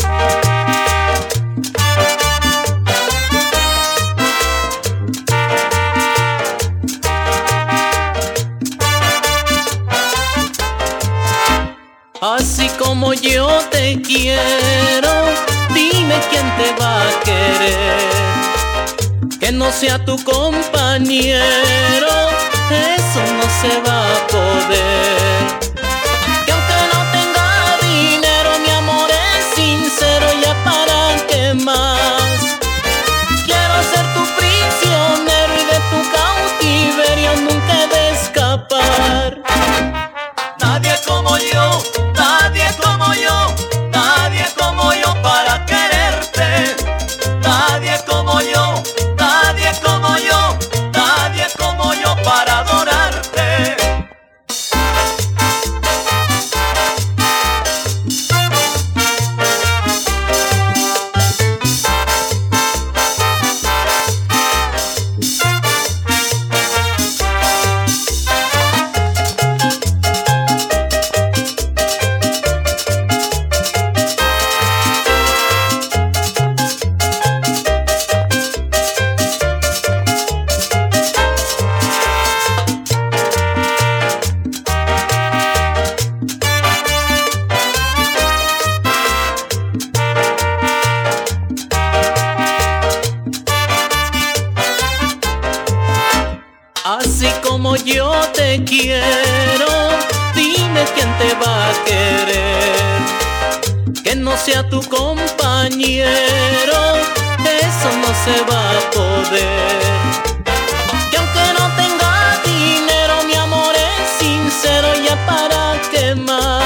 Así como yo te quiero, dime quién te va a querer. Que no sea tu compañero, eso no se va a poder. Que aunque no tenga dinero, mi amor es sincero, ya para qué más. Quiero ser tu prisionero y de tu cautiverio nunca he de escapar. Nadie como yo, nadie como yo, nadie como yo para quererte. Nadie como yo, nadie como yo, nadie como yo para adorarte. Así como yo te quiero, dime quién te va a querer. Que no sea tu compañero, eso no se va a poder. Que aunque no tenga dinero, mi amor es sincero, ya para qué más.